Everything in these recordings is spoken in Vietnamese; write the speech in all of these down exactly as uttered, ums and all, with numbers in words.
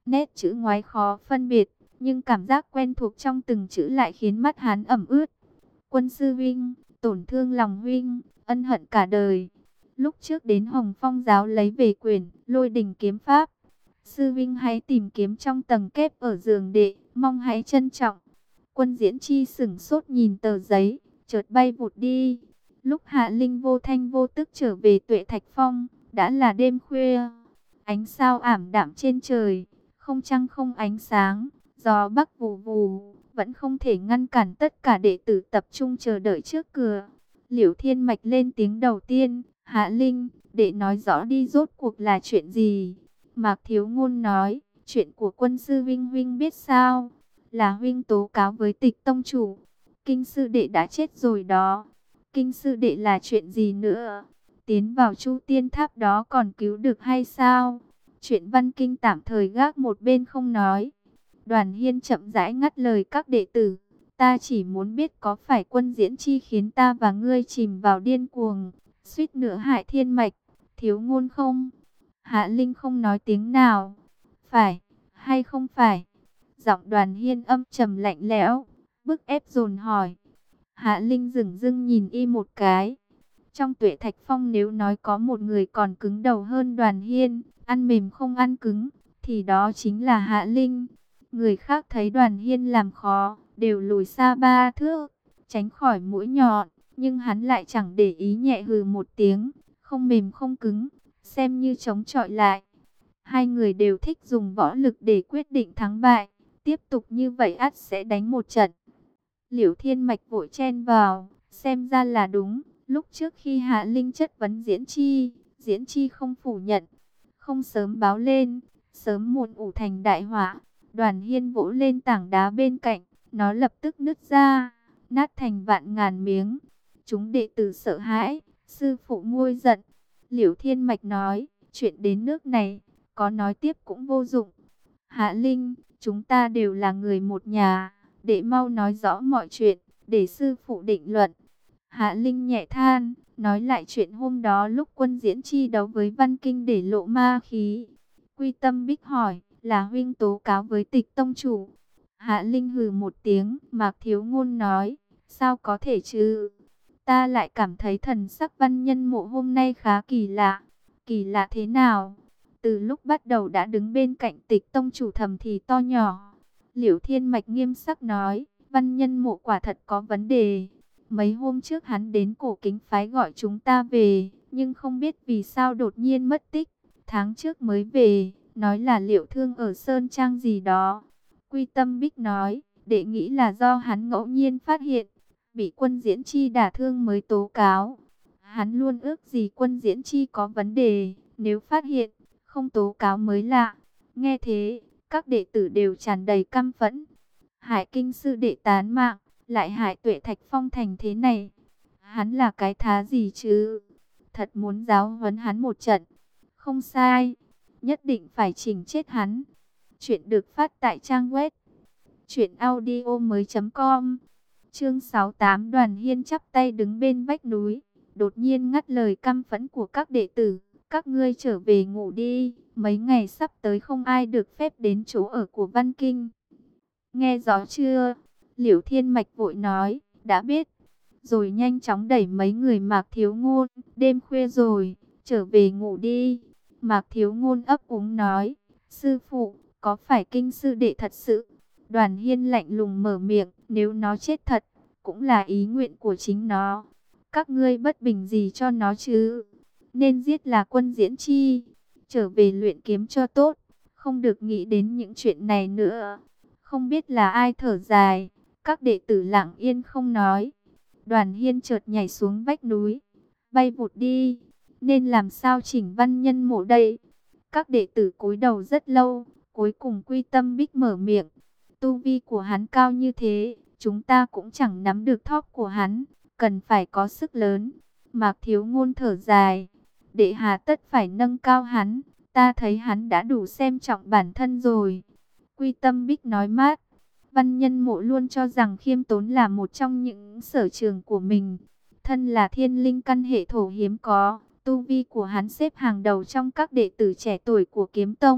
Nét chữ ngoái khó phân biệt, nhưng cảm giác quen thuộc trong từng chữ lại khiến mắt hắn ẩm ướt. Quân sư huynh, tổn thương lòng huynh, ân hận cả đời. Lúc trước đến Hồng Phong giáo lấy về quyển Lôi Đình kiếm pháp. Sư huynh hãy tìm kiếm trong tầng kép ở giường đệ, mong hãy trân trọng. Quân Diễn Chi sửng sốt nhìn tờ giấy, chợt bay vụt đi. Lúc Hạ Linh vô thanh vô tức trở về Tuệ Thạch Phong, đã là đêm khuya. Ánh sao ảm đạm trên trời, không trăng không ánh sáng, gió bắc vù vù, vẫn không thể ngăn cản tất cả đệ tử tập trung chờ đợi trước cửa. Liễu Thiên Mạch lên tiếng đầu tiên, Hạ Linh, đệ nói rõ đi rốt cuộc là chuyện gì? Mạc Thiếu Ngôn nói, chuyện của quân sư Vinh Vinh biết sao? Là huynh tố cáo với Tịch tông chủ. Kinh sư đệ đã chết rồi đó. Kinh sư đệ là chuyện gì nữa? Tiến vào Chu Tiên Tháp đó còn cứu được hay sao? Chuyện Văn Kinh tạm thời gác một bên không nói. Đoàn Hiên chậm rãi ngắt lời các đệ tử. Ta chỉ muốn biết có phải Quân Diễn Chi khiến ta và ngươi chìm vào điên cuồng, suýt nữa hại Thiên Mạch, Thiếu Ngôn không? Hạ Linh không nói tiếng nào. Phải hay không phải? Giọng Đoàn Hiên âm trầm lạnh lẽo, bức ép dồn hỏi. Hạ Linh dửng dưng nhìn y một cái. Trong Tuệ Thạch Phong nếu nói có một người còn cứng đầu hơn Đoàn Hiên, ăn mềm không ăn cứng, thì đó chính là Hạ Linh. Người khác thấy Đoàn Hiên làm khó, đều lùi xa ba thước, tránh khỏi mũi nhọn, nhưng hắn lại chẳng để ý, nhẹ hừ một tiếng, không mềm không cứng, xem như chống chọi lại. Hai người đều thích dùng võ lực để quyết định thắng bại, tiếp tục như vậy ắt sẽ đánh một trận. Liễu Thiên Mạch vội chen vào, xem ra là đúng. Lúc trước khi Hạ Linh chất vấn Diễn Chi, Diễn Chi không phủ nhận, không sớm báo lên, sớm muộn ủ thành đại họa. Đoàn Hiên vỗ lên tảng đá bên cạnh, nó lập tức nứt ra, nát thành vạn ngàn miếng. Chúng đệ tử sợ hãi, sư phụ nguôi giận. Liễu Thiên Mạch nói, chuyện đến nước này, có nói tiếp cũng vô dụng. Hạ Linh, chúng ta đều là người một nhà, để mau nói rõ mọi chuyện, để sư phụ định luận. Hạ Linh nhẹ than, nói lại chuyện hôm đó lúc Quân Diễn Chi đấu với Văn Kinh để lộ ma khí. Quy Tâm Bích hỏi, là huynh tố cáo với Tịch tông chủ? Hạ Linh hừ một tiếng, Mạc Thiếu Ngôn nói, sao có thể chứ? Ta lại cảm thấy thần sắc Văn Nhân Mộ hôm nay khá kỳ lạ. Kỳ lạ thế nào? Từ lúc bắt đầu đã đứng bên cạnh Tịch tông chủ thầm thì to nhỏ. Liễu Thiên Mạch nghiêm sắc nói, Văn Nhân Mộ quả thật có vấn đề. Mấy hôm trước hắn đến Cổ Kính phái gọi chúng ta về, nhưng không biết vì sao đột nhiên mất tích. Tháng trước mới về, nói là liệu thương ở Sơn Trang gì đó. Quy Tâm Bích nói, đệ nghĩ là do hắn ngẫu nhiên phát hiện, bị Quân Diễn Chi đả thương mới tố cáo. Hắn luôn ước gì Quân Diễn Chi có vấn đề, nếu phát hiện, không tố cáo mới lạ. Nghe thế, các đệ tử đều tràn đầy căm phẫn. Hải Kinh sư đệ tán mạng, lại hại Tuệ Thạch Phong thành thế này. Hắn là cái thá gì chứ? Thật muốn giáo huấn hắn một trận. Không sai, nhất định phải chỉnh chết hắn. Chuyện được phát tại trang web truyện audio mới chấm com. Chương sáu mươi tám. Đoàn Hiên chắp tay đứng bên vách núi, đột nhiên ngắt lời căm phẫn của các đệ tử. Các ngươi trở về ngủ đi, mấy ngày sắp tới không ai được phép đến chỗ ở của Văn Kinh. Nghe rõ chưa? Liễu Thiên Mạch vội nói, đã biết. Rồi nhanh chóng đẩy mấy người Mạc Thiếu Ngôn, đêm khuya rồi, trở về ngủ đi. Mạc Thiếu Ngôn ấp úng nói, sư phụ, có phải Kinh sư đệ thật sự? Đoàn Hiên lạnh lùng mở miệng, nếu nó chết thật, cũng là ý nguyện của chính nó. Các ngươi bất bình gì cho nó chứ? Nên giết là Quân Diễn Chi, trở về luyện kiếm cho tốt, không được nghĩ đến những chuyện này nữa. Không biết là ai thở dài, các đệ tử lặng yên không nói. Đoàn Hiên chợt nhảy xuống vách núi, bay vụt đi. Nên làm sao chỉnh Văn Nhân Mộ đây? Các đệ tử cúi đầu rất lâu, cuối cùng Quy Tâm Bích mở miệng. Tu vi của hắn cao như thế, chúng ta cũng chẳng nắm được thóp của hắn, cần phải có sức lớn. Mạc Thiếu Ngôn thở dài, đệ hà tất phải nâng cao hắn, ta thấy hắn đã đủ xem trọng bản thân rồi. Quy Tâm Bích nói mát, Văn Nhân Mộ luôn cho rằng khiêm tốn là một trong những sở trường của mình. Thân là thiên linh căn hệ thổ hiếm có, tu vi của hắn xếp hàng đầu trong các đệ tử trẻ tuổi của Kiếm Tông.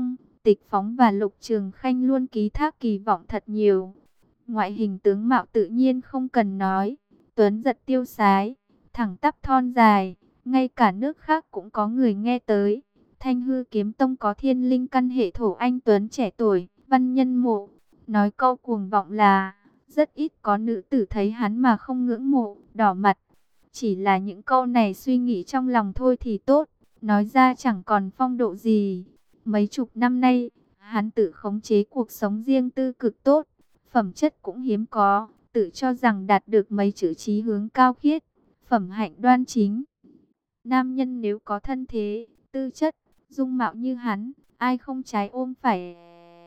Tịch Phóng và Lục Trường Khanh luôn ký thác kỳ vọng thật nhiều. Ngoại hình tướng mạo tự nhiên không cần nói, tuấn giật tiêu sái, thẳng tắp thon dài, ngay cả nước khác cũng có người nghe tới. Thanh Hư Kiếm Tông có thiên linh căn hệ thổ anh tuấn trẻ tuổi, Văn Nhân Mộ. Nói câu cuồng vọng là, rất ít có nữ tử thấy hắn mà không ngưỡng mộ, đỏ mặt. Chỉ là những câu này suy nghĩ trong lòng thôi thì tốt, nói ra chẳng còn phong độ gì. Mấy chục năm nay, hắn tự khống chế cuộc sống riêng tư cực tốt, phẩm chất cũng hiếm có, tự cho rằng đạt được mấy chữ chí hướng cao khiết, phẩm hạnh đoan chính. Nam nhân nếu có thân thế, tư chất, dung mạo như hắn, ai không trái ôm phải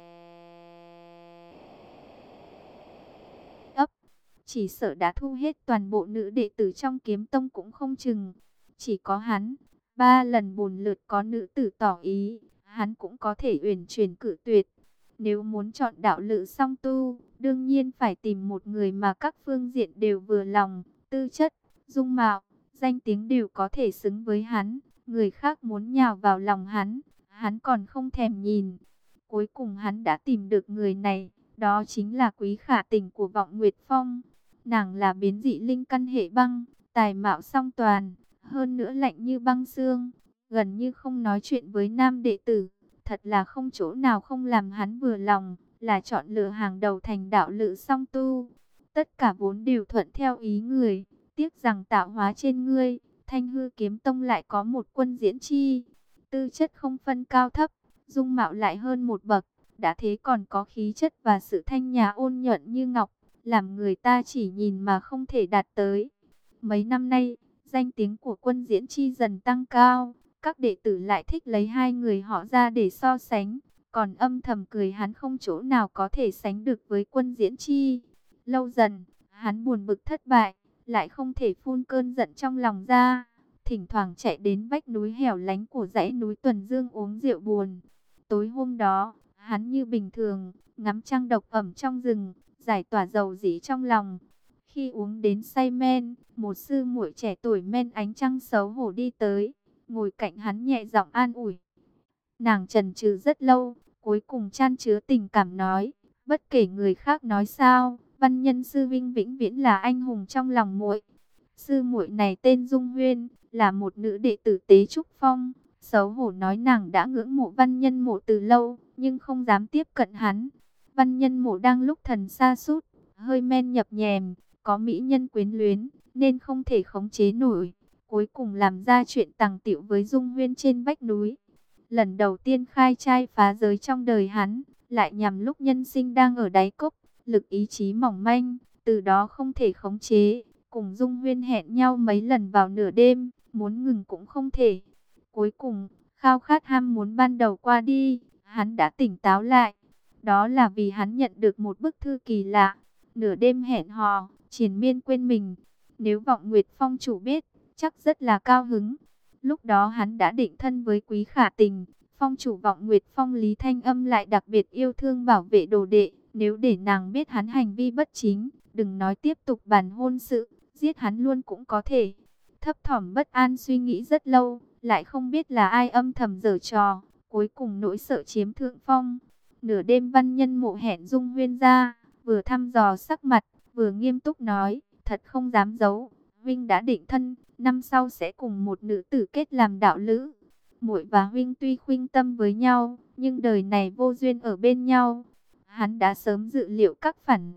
ấp, chỉ sợ đã thu hết toàn bộ nữ đệ tử trong kiếm tông cũng không chừng. Chỉ có hắn, ba lần bồn lượt có nữ tử tỏ ý, hắn cũng có thể uyển chuyển cự tuyệt. Nếu muốn chọn đạo lữ song tu, đương nhiên phải tìm một người mà các phương diện đều vừa lòng, tư chất, dung mạo, danh tiếng đều có thể xứng với hắn. Người khác muốn nhào vào lòng hắn, hắn còn không thèm nhìn. Cuối cùng hắn đã tìm được người này, đó chính là Quý Khả Tình của Vọng Nguyệt Phong. Nàng là biến dị linh căn hệ băng, tài mạo song toàn, hơn nữa lạnh như băng xương, gần như không nói chuyện với nam đệ tử. Thật là không chỗ nào không làm hắn vừa lòng, là chọn lựa hàng đầu thành đạo lữ song tu. Tất cả vốn đều thuận theo ý người, tiếc rằng tạo hóa trên ngươi, Thanh Hư Kiếm Tông lại có một quân diễn chi. Tư chất không phân cao thấp, dung mạo lại hơn một bậc, đã thế còn có khí chất và sự thanh nhã ôn nhuận như ngọc, làm người ta chỉ nhìn mà không thể đạt tới. Mấy năm nay, danh tiếng của quân diễn chi dần tăng cao, các đệ tử lại thích lấy hai người họ ra để so sánh, còn âm thầm cười hắn không chỗ nào có thể sánh được với quân diễn chi. Lâu dần, hắn buồn bực thất bại, lại không thể phun cơn giận trong lòng ra, thỉnh thoảng chạy đến vách núi hẻo lánh của dãy núi Tuần Dương uống rượu buồn. Tối hôm đó, hắn như bình thường, ngắm trăng độc ẩm trong rừng, giải tỏa dầu dĩ trong lòng. Khi uống đến say men, một sư muội trẻ tuổi men ánh trăng xấu hổ đi tới, ngồi cạnh hắn nhẹ giọng an ủi. Nàng chần chừ rất lâu, cuối cùng chan chứa tình cảm nói, bất kể người khác nói sao, Văn Nhân sư vinh vĩnh viễn là anh hùng trong lòng muội. Sư muội này tên Dung Huyên, là một nữ đệ tử Tế Trúc Phong. Xấu hổ nói nàng đã ngưỡng mộ Văn Nhân Mộ từ lâu, nhưng không dám tiếp cận hắn. Văn Nhân Mộ đang lúc thần sa sút, hơi men nhập nhèm, có mỹ nhân quyến luyến, nên không thể khống chế nổi. Cuối cùng làm ra chuyện tàng tựu với Dung Huyên trên vách núi. Lần đầu tiên khai trai phá giới trong đời hắn, lại nhằm lúc nhân sinh đang ở đáy cốc, lực ý chí mỏng manh, từ đó không thể khống chế. Cùng Dung Huyên hẹn nhau mấy lần vào nửa đêm, muốn ngừng cũng không thể. Cuối cùng, khao khát ham muốn ban đầu qua đi, hắn đã tỉnh táo lại. Đó là vì hắn nhận được một bức thư kỳ lạ. Nửa đêm hẹn hò, triền miên quên mình. Nếu Vọng Nguyệt Phong chủ biết, chắc rất là cao hứng. Lúc đó hắn đã định thân với Quý Khả Tình. Phong chủ Vọng Nguyệt Phong Lý Thanh Âm lại đặc biệt yêu thương bảo vệ đồ đệ. Nếu để nàng biết hắn hành vi bất chính, đừng nói tiếp tục bàn hôn sự, giết hắn luôn cũng có thể. Thấp thỏm bất an suy nghĩ rất lâu, lại không biết là ai âm thầm giở trò. Cuối cùng nỗi sợ chiếm thượng phong. Nửa đêm Văn Nhân Mộ hẹn Dung Huyên ra, vừa thăm dò sắc mặt, vừa nghiêm túc nói, thật không dám giấu, huynh đã định thân, năm sau sẽ cùng một nữ tử kết làm đạo lữ. Muội và huynh tuy khuynh tâm với nhau, nhưng đời này vô duyên ở bên nhau. Hắn đã sớm dự liệu các phản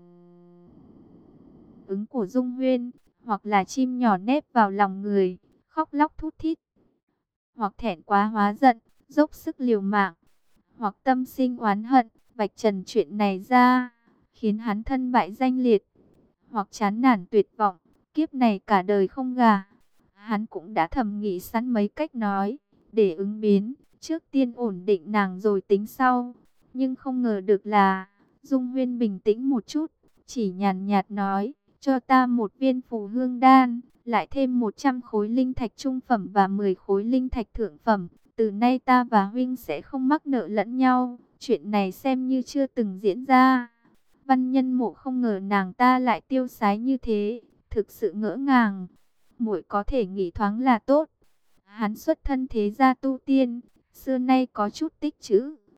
ứng của Dung Huyên, hoặc là chim nhỏ nép vào lòng người, khóc lóc thút thít, hoặc thẹn quá hóa giận, dốc sức liều mạng, hoặc tâm sinh oán hận, vạch trần chuyện này ra, khiến hắn thân bại danh liệt, hoặc chán nản tuyệt vọng, kiếp này cả đời không gả. Hắn cũng đã thầm nghĩ sẵn mấy cách nói, để ứng biến, trước tiên ổn định nàng rồi tính sau. Nhưng không ngờ được là, Dung Huyên bình tĩnh một chút, chỉ nhàn nhạt nói, cho ta một viên phù hương đan, lại thêm một trăm khối linh thạch trung phẩm và mười khối linh thạch thượng phẩm. Từ nay ta và huynh sẽ không mắc nợ lẫn nhau, chuyện này xem như chưa từng diễn ra. Văn Nhân Mộ không ngờ nàng ta lại tiêu sái như thế, thực sự ngỡ ngàng. Muội có thể nghỉ thoáng là tốt. Hắn xuất thân thế gia tu tiên, xưa nay có chút tích trữ,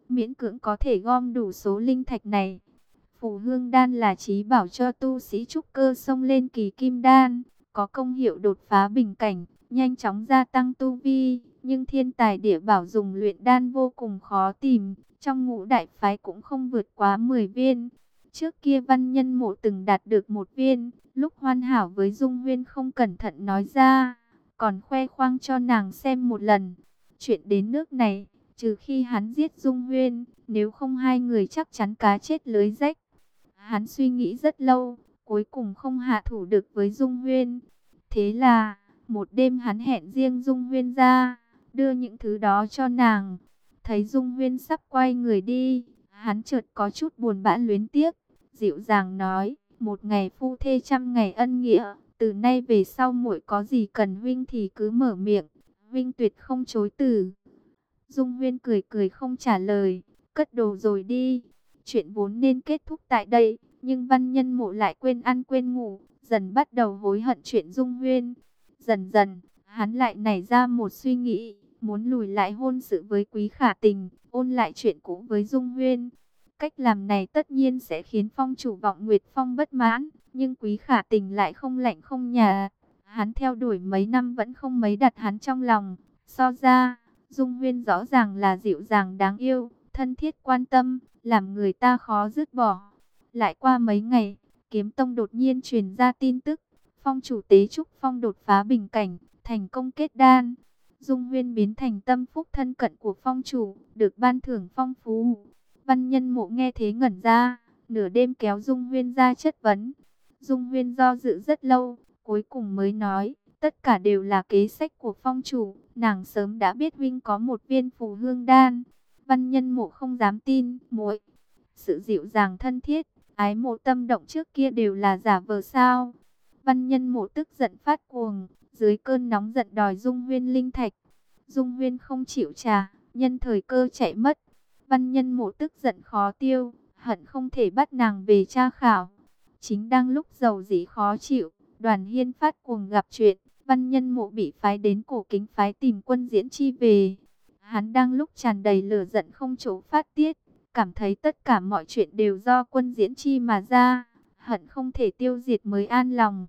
miễn cưỡng có thể gom đủ số linh thạch này. Phù hương đan là chí bảo cho tu sĩ trúc cơ xông lên kỳ kim đan, có công hiệu đột phá bình cảnh, nhanh chóng gia tăng tu vi, nhưng thiên tài địa bảo dùng luyện đan vô cùng khó tìm, trong ngũ đại phái cũng không vượt quá mười viên. Trước kia Văn Nhân Mộ từng đạt được một viên, lúc hoàn hảo với Dung Huyên không cẩn thận nói ra, còn khoe khoang cho nàng xem một lần. Chuyện đến nước này, trừ khi hắn giết Dung Huyên, nếu không hai người chắc chắn cá chết lưới rách. Hắn suy nghĩ rất lâu, cuối cùng không hạ thủ được với Dung Huyên. Thế là, một đêm hắn hẹn riêng Dung Huyên ra, đưa những thứ đó cho nàng. Thấy Dung Huyên sắp quay người đi, hắn chợt có chút buồn bã luyến tiếc, dịu dàng nói, một ngày phu thê trăm ngày ân nghĩa, từ nay về sau muội có gì cần huynh thì cứ mở miệng, huynh tuyệt không chối từ. Dung Huyên cười cười không trả lời, cất đồ rồi đi. Chuyện vốn nên kết thúc tại đây, nhưng Văn Nhân Mộ lại quên ăn quên ngủ, dần bắt đầu hối hận chuyện Dung Huyên. Dần dần, hắn lại nảy ra một suy nghĩ, muốn lùi lại hôn sự với Quý Khả Tình, ôn lại chuyện cũ với Dung Huyên. Cách làm này tất nhiên sẽ khiến phong chủ Vọng Nguyệt Phong bất mãn, nhưng Quý Khả Tình lại không lạnh không nhạt. Hắn theo đuổi mấy năm vẫn không mấy đặt hắn trong lòng. So ra, Dung Huyên rõ ràng là dịu dàng đáng yêu, thân thiết quan tâm, làm người ta khó dứt bỏ. Lại qua mấy ngày, Kiếm Tông đột nhiên truyền ra tin tức, phong chủ Tế Trúc Phong đột phá bình cảnh, thành công kết đan. Dung Huyên biến thành tâm phúc thân cận của phong chủ, được ban thưởng phong phú. Văn Nhân Mộ nghe thế ngẩn ra, nửa đêm kéo Dung Huyên ra chất vấn. Dung Huyên do dự rất lâu, cuối cùng mới nói, tất cả đều là kế sách của phong chủ, nàng sớm đã biết huynh có một viên phù hương đan. Văn Nhân Mộ không dám tin, muội, sự dịu dàng thân thiết, ái mộ tâm động trước kia đều là giả vờ sao? Văn Nhân Mộ tức giận phát cuồng, dưới cơn nóng giận đòi Dung Huyên linh thạch. Dung Huyên không chịu trả, nhân thời cơ chạy mất. Văn Nhân Mộ tức giận khó tiêu, hận không thể bắt nàng về tra khảo. Chính đang lúc giàu dĩ khó chịu, Đoàn Hiên phát cuồng gặp chuyện, Văn Nhân Mộ bị phái đến Cổ Kính phái tìm Quân Diễn Chi về. Hắn đang lúc tràn đầy lửa giận không chỗ phát tiết, cảm thấy tất cả mọi chuyện đều do Quân Diễn Chi mà ra, hận không thể tiêu diệt mới an lòng.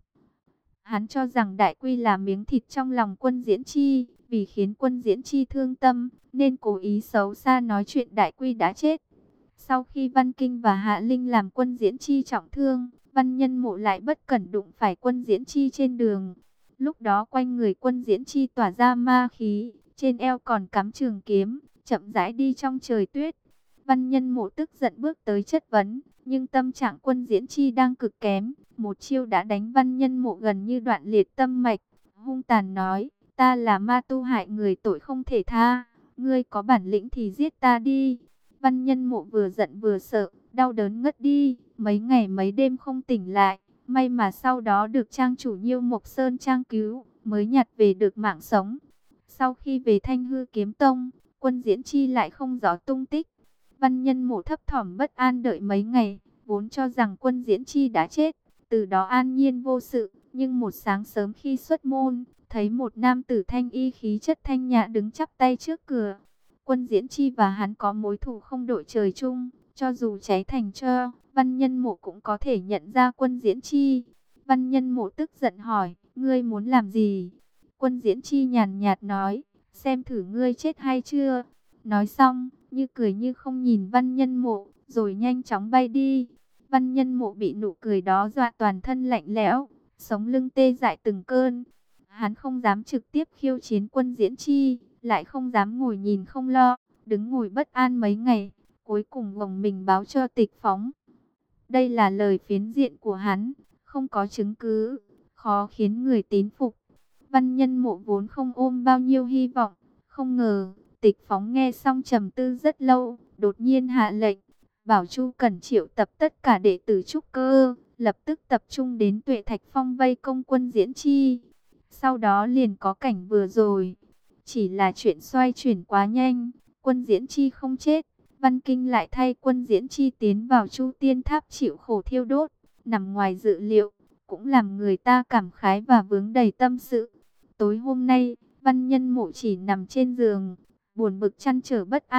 Hắn cho rằng Đại Quy là miếng thịt trong lòng Quân Diễn Chi, vì khiến Quân Diễn Chi thương tâm, nên cố ý xấu xa nói chuyện Đại Quy đã chết. Sau khi Văn Kinh và Hạ Linh làm Quân Diễn Chi trọng thương, Văn Nhân Mộ lại bất cẩn đụng phải Quân Diễn Chi trên đường. Lúc đó quanh người Quân Diễn Chi tỏa ra ma khí, trên eo còn cắm trường kiếm, chậm rãi đi trong trời tuyết. Văn Nhân Mộ tức giận bước tới chất vấn, nhưng tâm trạng Quân Diễn Chi đang cực kém, một chiêu đã đánh Văn Nhân Mộ gần như đoạn liệt tâm mạch, hung tàn nói, ta là ma tu hại người tội không thể tha, ngươi có bản lĩnh thì giết ta đi. Văn Nhân Mộ vừa giận vừa sợ, đau đớn ngất đi, mấy ngày mấy đêm không tỉnh lại, may mà sau đó được trang chủ Nhiêu Mộc Sơn trang cứu, mới nhặt về được mạng sống. Sau khi về Thanh Hư Kiếm Tông, Quân Diễn Chi lại không rõ tung tích. Văn Nhân Mộ thấp thỏm bất an đợi mấy ngày, vốn cho rằng Quân Diễn Chi đã chết, từ đó an nhiên vô sự. Nhưng một sáng sớm khi xuất môn, thấy một nam tử thanh y khí chất thanh nhã đứng chắp tay trước cửa. Quân Diễn Chi và hắn có mối thù không đội trời chung, cho dù cháy thành tro, Văn Nhân Mộ cũng có thể nhận ra Quân Diễn Chi. Văn Nhân Mộ tức giận hỏi, ngươi muốn làm gì? Quân Diễn Chi nhàn nhạt nói, xem thử ngươi chết hay chưa. Nói xong, như cười như không nhìn Văn Nhân Mộ, rồi nhanh chóng bay đi. Văn Nhân Mộ bị nụ cười đó dọa toàn thân lạnh lẽo, sống lưng tê dại từng cơn. Hắn không dám trực tiếp khiêu chiến Quân Diễn Chi, lại không dám ngồi nhìn không lo, đứng ngồi bất an mấy ngày, cuối cùng gồng mình báo cho Tịch Phóng. Đây là lời phiến diện của hắn, không có chứng cứ, khó khiến người tín phục. Văn Nhân Mộ vốn không ôm bao nhiêu hy vọng, không ngờ Tịch Phóng nghe xong trầm tư rất lâu, đột nhiên hạ lệnh, bảo Chu Cẩn triệu tập tất cả đệ tử trúc cơ, lập tức tập trung đến Tuệ Thạch Phong vây công Quân Diễn Chi. Sau đó liền có cảnh vừa rồi, chỉ là chuyện xoay chuyển quá nhanh, Quân Diễn Chi không chết, Văn Kinh lại thay Quân Diễn Chi tiến vào Chu Tiên Tháp chịu khổ thiêu đốt, nằm ngoài dự liệu, cũng làm người ta cảm khái và vướng đầy tâm sự. Tối hôm nay, Văn Nhân Mộ chỉ nằm trên giường, buồn bực trăn trở bất an,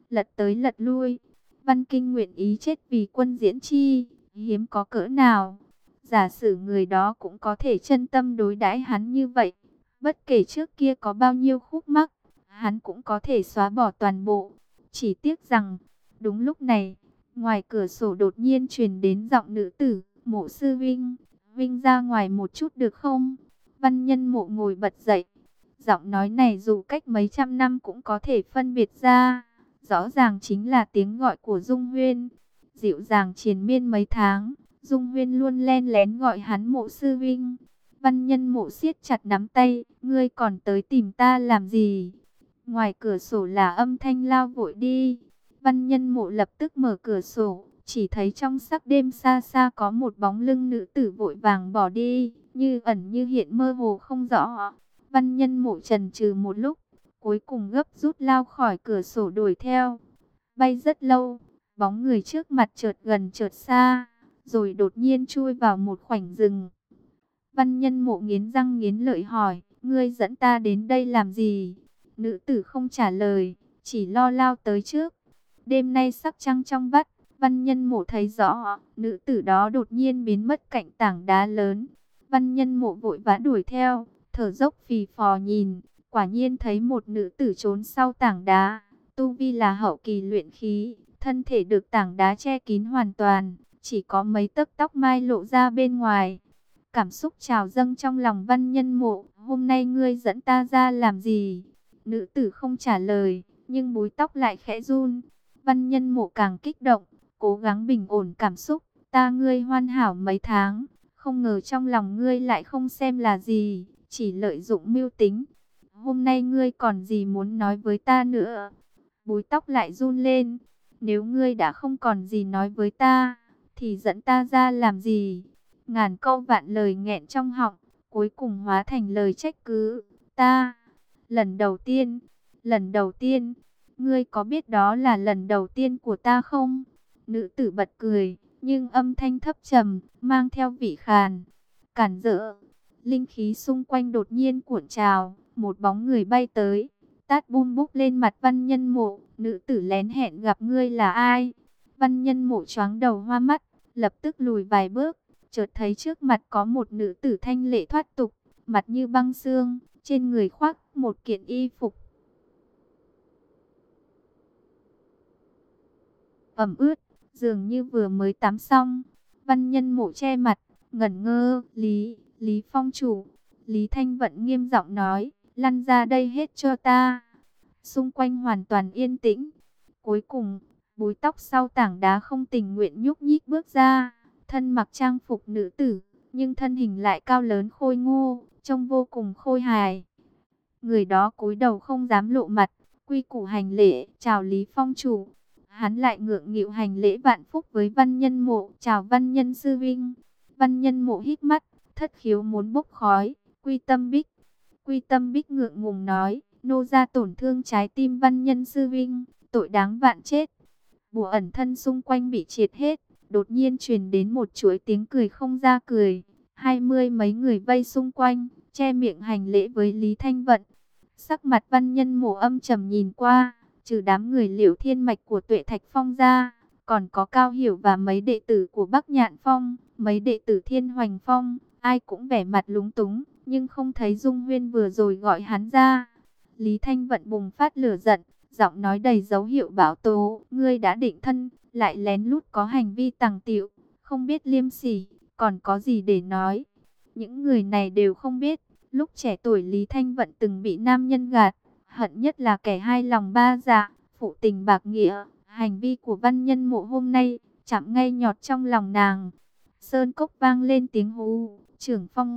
lật tới lật lui. Văn Kinh nguyện ý chết vì quân Diễn Chi, hiếm có cỡ nào. Giả sử người đó cũng có thể chân tâm đối đãi hắn như vậy, bất kể trước kia có bao nhiêu khúc mắc, hắn cũng có thể xóa bỏ toàn bộ. Chỉ tiếc rằng, đúng lúc này, ngoài cửa sổ đột nhiên truyền đến giọng nữ tử, Mộ sư Vinh, Vinh ra ngoài một chút được không? Văn Nhân Mộ ngồi bật dậy. Giọng nói này dù cách mấy trăm năm cũng có thể phân biệt ra. Rõ ràng chính là tiếng gọi của Dung Huyên. Dịu dàng triền miên mấy tháng, Dung Huyên luôn len lén gọi hắn Mộ sư Vinh. Văn Nhân Mộ siết chặt nắm tay, ngươi còn tới tìm ta làm gì? Ngoài cửa sổ là âm thanh lao vội đi. Văn Nhân Mộ lập tức mở cửa sổ, chỉ thấy trong sắc đêm xa xa có một bóng lưng nữ tử vội vàng bỏ đi, như ẩn như hiện mơ hồ không rõ. Văn Nhân Mộ chần chừ một lúc, cuối cùng gấp rút lao khỏi cửa sổ đuổi theo. Bay rất lâu, bóng người trước mặt chợt gần chợt xa, rồi đột nhiên chui vào một khoảnh rừng. Văn Nhân Mộ nghiến răng nghiến lợi hỏi, ngươi dẫn ta đến đây làm gì? Nữ tử không trả lời, chỉ lo lao tới trước. Đêm nay sắc trăng trong vắt, Văn Nhân Mộ thấy rõ, nữ tử đó đột nhiên biến mất cạnh tảng đá lớn. Văn Nhân Mộ vội vã đuổi theo, thở dốc phì phò nhìn, quả nhiên thấy một nữ tử trốn sau tảng đá. Tu vi là hậu kỳ luyện khí, thân thể được tảng đá che kín hoàn toàn, chỉ có mấy tấc tóc mai lộ ra bên ngoài. Cảm xúc trào dâng trong lòng Văn Nhân Mộ, hôm nay ngươi dẫn ta ra làm gì? Nữ tử không trả lời, nhưng búi tóc lại khẽ run. Văn Nhân Mộ càng kích động, cố gắng bình ổn cảm xúc. Ta ngươi hoàn hảo mấy tháng, không ngờ trong lòng ngươi lại không xem là gì, chỉ lợi dụng mưu tính. Hôm nay ngươi còn gì muốn nói với ta nữa? Búi tóc lại run lên. Nếu ngươi đã không còn gì nói với ta, thì dẫn ta ra làm gì? Ngàn câu vạn lời nghẹn trong họng, cuối cùng hóa thành lời trách cứ. Ta, lần đầu tiên, lần đầu tiên, ngươi có biết đó là lần đầu tiên của ta không? Nữ tử bật cười, nhưng âm thanh thấp trầm, mang theo vị khàn. Cản rỡ, linh khí xung quanh đột nhiên cuộn trào, một bóng người bay tới, tát bum búp lên mặt Văn Nhân Mộ. Nữ tử lén hẹn gặp ngươi là ai? Văn Nhân Mộ choáng đầu hoa mắt, lập tức lùi vài bước, chợt thấy trước mặt có một nữ tử thanh lệ thoát tục, mặt như băng xương, trên người khoác một kiện y phục ẩm ướt, dường như vừa mới tắm xong. Văn Nhân Mộ che mặt, ngẩn ngơ. Lý, Lý Phong chủ. Lý Thanh Vận nghiêm giọng nói, lăn ra đây hết cho ta. Xung quanh hoàn toàn yên tĩnh. Cuối cùng, búi tóc sau tảng đá không tình nguyện nhúc nhích bước ra, thân mặc trang phục nữ tử, nhưng thân hình lại cao lớn khôi ngô, trông vô cùng khôi hài. Người đó cúi đầu không dám lộ mặt, quy củ hành lễ, chào Lý Phong chủ. Hắn lại ngượng nghịu hành lễ vạn phúc với Văn Nhân Mộ, chào Văn Nhân sư vinh. Văn Nhân Mộ hít mắt, thất khiếu muốn bốc khói. Quy Tâm Bích, Quy Tâm Bích ngượng ngùng nói, nô gia tổn thương trái tim Văn Nhân sư vinh, tội đáng vạn chết. Bùa ẩn thân xung quanh bị triệt hết, đột nhiên truyền đến một chuỗi tiếng cười không ra cười. Hai mươi mấy người vây xung quanh, che miệng hành lễ với Lý Thanh Vận. Sắc mặt Văn Nhân Mộ âm trầm nhìn qua, trừ đám người Liễu Thiên Mạch của Tuệ Thạch Phong ra, còn có Cao Hiểu và mấy đệ tử của Bắc Nhạn Phong, mấy đệ tử Thiên Hoành Phong, ai cũng vẻ mặt lúng túng, nhưng không thấy Dung Huyên vừa rồi gọi hắn ra. Lý Thanh Vận bùng phát lửa giận, giọng nói đầy dấu hiệu bảo tố, ngươi đã định thân, lại lén lút có hành vi tàng tiệu, không biết liêm sỉ, còn có gì để nói. Những người này đều không biết, lúc trẻ tuổi Lý Thanh Vận từng bị nam nhân gạt, hận nhất là kẻ hai lòng ba dạ, phụ tình bạc nghĩa. Hành vi của Văn Nhân Mộ hôm nay chạm ngay nhọt trong lòng nàng. Sơn cốc vang lên tiếng hú, trưởng phong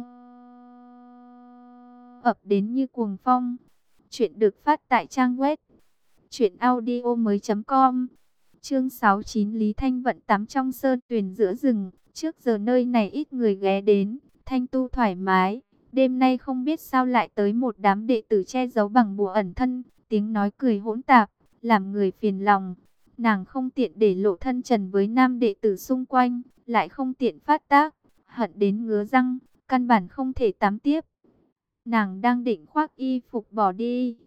ập đến như cuồng phong. Chuyện được phát tại trang web truyện audio mới chấm com. Chương sáu mươi chín, Lý Thanh Vận tắm trong sơn tuyền giữa rừng. Trước giờ nơi này ít người ghé đến, thanh tu thoải mái. Đêm nay không biết sao lại tới một đám đệ tử che giấu bằng bùa ẩn thân, tiếng nói cười hỗn tạp, làm người phiền lòng. Nàng không tiện để lộ thân trần với nam đệ tử xung quanh, lại không tiện phát tác, hận đến ngứa răng, căn bản không thể tắm tiếp. Nàng đang định khoác y phục bỏ đi,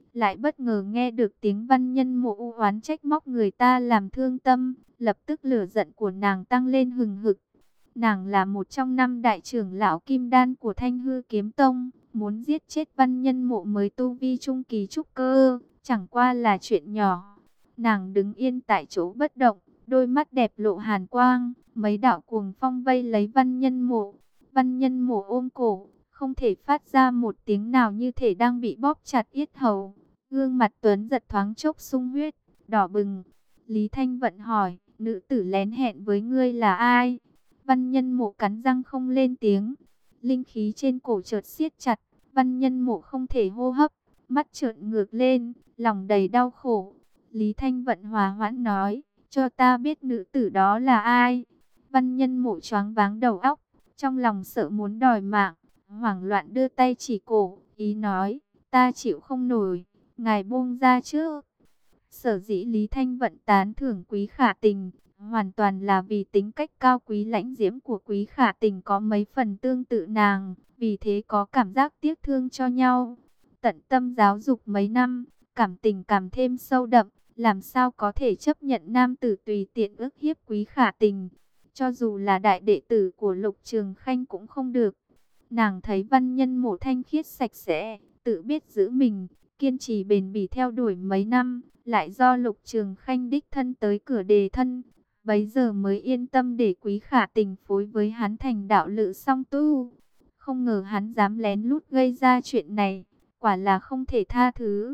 lại bất ngờ nghe được tiếng Văn Nhân Mộ u oán trách móc người ta làm thương tâm, lập tức lửa giận của nàng tăng lên hừng hực. Nàng là một trong năm đại trưởng lão kim đan của Thanh Hư Kiếm Tông, muốn giết chết Văn Nhân Mộ mới tu vi trung kỳ trúc cơ, chẳng qua là chuyện nhỏ. Nàng đứng yên tại chỗ bất động, đôi mắt đẹp lộ hàn quang, mấy đạo cuồng phong vây lấy Văn Nhân Mộ. Văn Nhân Mộ ôm cổ, không thể phát ra một tiếng nào, như thể đang bị bóp chặt yết hầu. Gương mặt tuấn giật thoáng chốc sung huyết, đỏ bừng. Lý Thanh Vận hỏi, nữ tử lén hẹn với ngươi là ai? Văn Nhân Mộ cắn răng không lên tiếng. Linh khí trên cổ chợt siết chặt, Văn Nhân Mộ không thể hô hấp, mắt trợn ngược lên, lòng đầy đau khổ. Lý Thanh Vận hòa hoãn nói, cho ta biết nữ tử đó là ai. Văn Nhân Mộ choáng váng đầu óc, trong lòng sợ muốn đòi mạng, hoảng loạn đưa tay chỉ cổ, ý nói, ta chịu không nổi, ngài buông ra trước. Sở dĩ Lý Thanh Vận tán thưởng Quý Khả Tình, hoàn toàn là vì tính cách cao quý lãnh diễm của Quý Khả Tình có mấy phần tương tự nàng, vì thế có cảm giác tiếc thương cho nhau. Tận tâm giáo dục mấy năm, cảm tình cảm thêm sâu đậm, làm sao có thể chấp nhận nam tử tùy tiện ức hiếp Quý Khả Tình. Cho dù là đại đệ tử của Lục Trường Khanh cũng không được. Nàng thấy Văn Nhân Mộ thanh khiết sạch sẽ, tự biết giữ mình, kiên trì bền bỉ theo đuổi mấy năm, lại do Lục Trường Khanh đích thân tới cửa đề thân, bấy giờ mới yên tâm để Quý Khả Tình phối với hắn thành đạo lữ song tu. Không ngờ hắn dám lén lút gây ra chuyện này, quả là không thể tha thứ.